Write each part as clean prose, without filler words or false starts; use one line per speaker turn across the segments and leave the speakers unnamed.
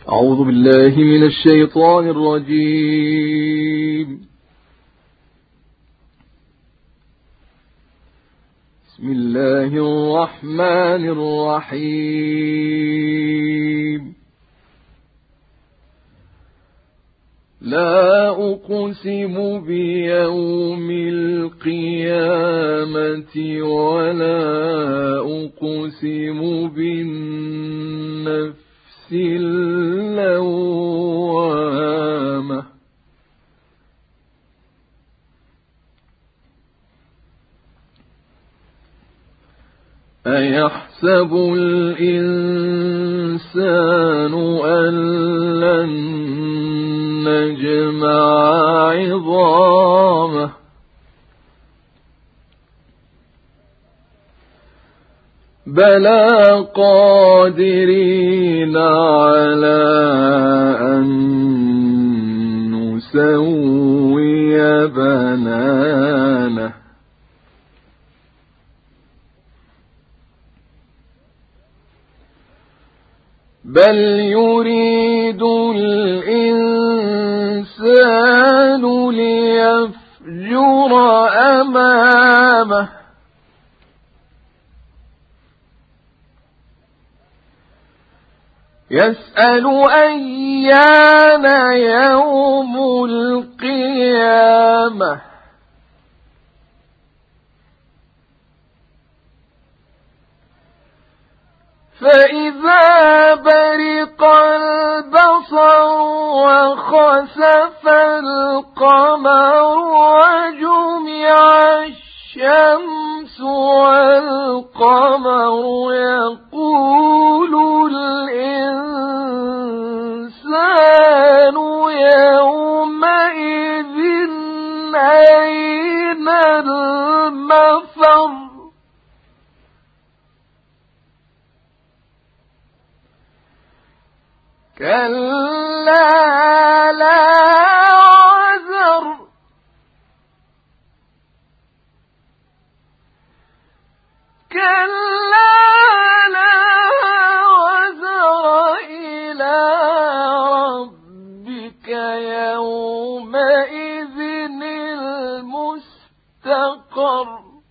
أعوذ بالله من الشيطان الرجيم. بسم الله الرحمن الرحيم. لا أقسم بيوم القيامة ولا أقسم بالنفس اللوامة أيحسب الإنسان أن لن نجمع عظامه بلى قادرين على أن نسوي بنانه بل يريد الإنسان ليفجر أمامه يسأل أيان يوم القيامة فإذا برق البصر وخسف القمر وجمع الشمس والقمر يقول الإنسان يومئذ أين المفر كلا لا وزر كلا لا وزر إلى ربك يومئذ المستقر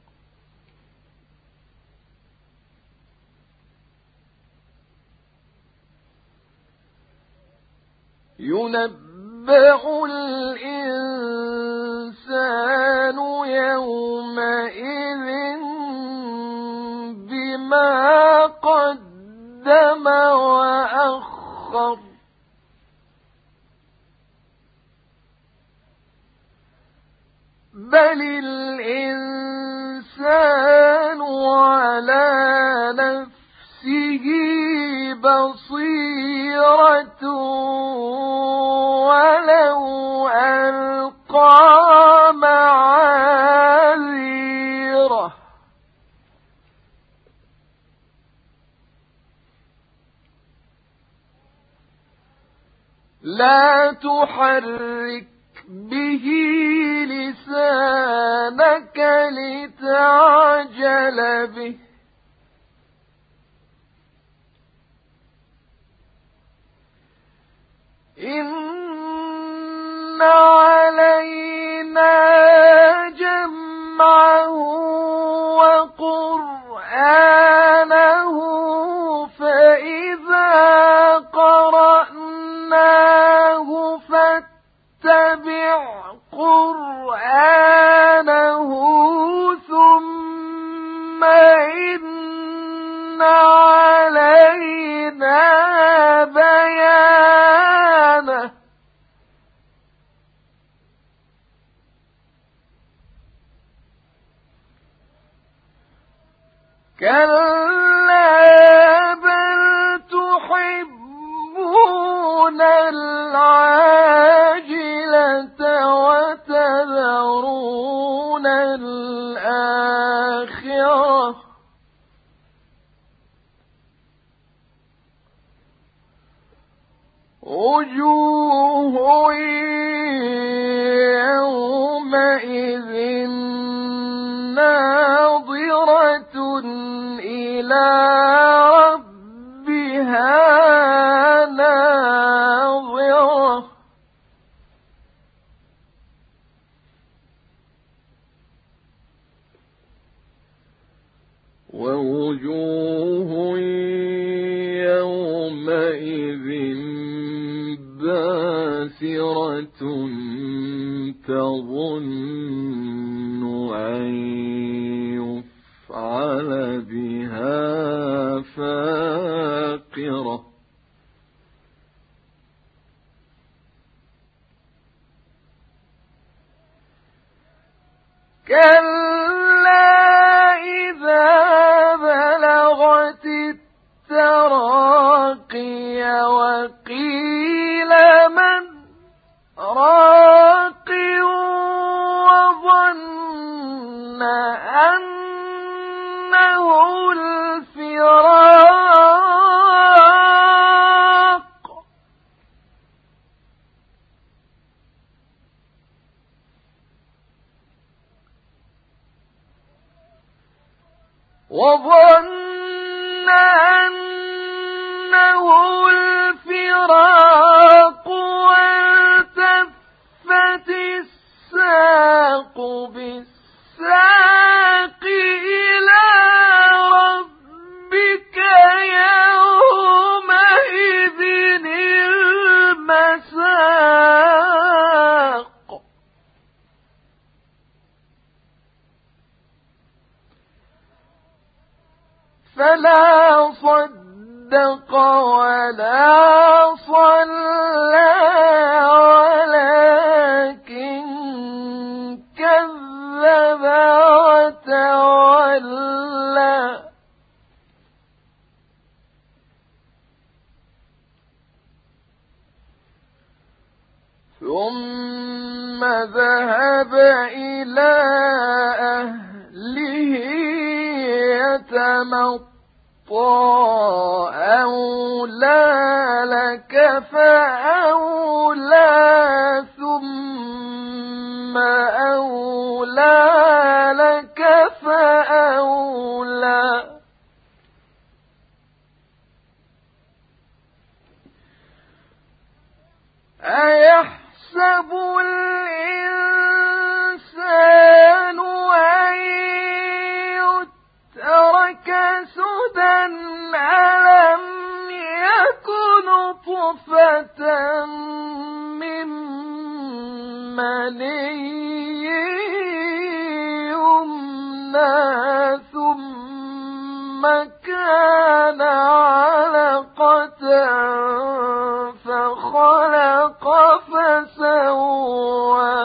ينبأ الإنسان يومئذ بما قدم وأخر بل الإنسان على نفسه بصيرة ولو ألقى معاذيره لا تحرك به لسانك لتعجل به إن علينا جمعه وقرآنه فإذا قرأناه فاتبع قرآنه ثم إن علينا بيانه كلا بل تحبون العاجلة وتذرون الآخرة وجوه يومئذ ناظرة إلى ربها ناظرة باسرة تظن أن يفعل بها فاقرة كلا إذا بلغت التراقي وقيل من راق وظن أنه الفراق والتفت الساق بالساق إلى ربك يومئذ المساق فلا صدق ولا صلى ولكن كذب وتولى ثم ذهب إلى أهله يتمطى أولى لك فأولى ثم أولى لك فأولى أيحسب الإنسان أن يترك سدى ألم يكن نطفة من مني يمنى ثم كان علقة فخلق فسوى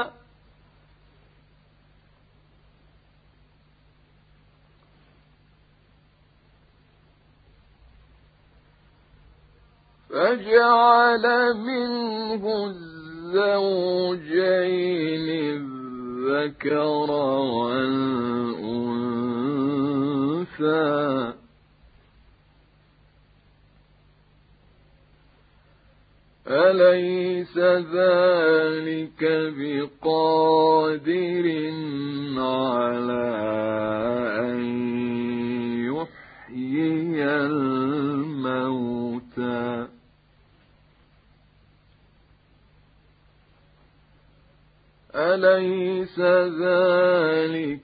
فجعل منه الزوجين الذكر والأنثى أليس ذلك بقادر على أن يحيي الموتى أليس ذلك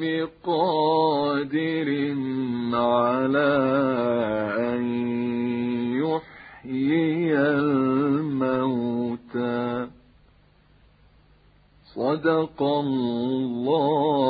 بقادر على أن يحيي الموتى صدق الله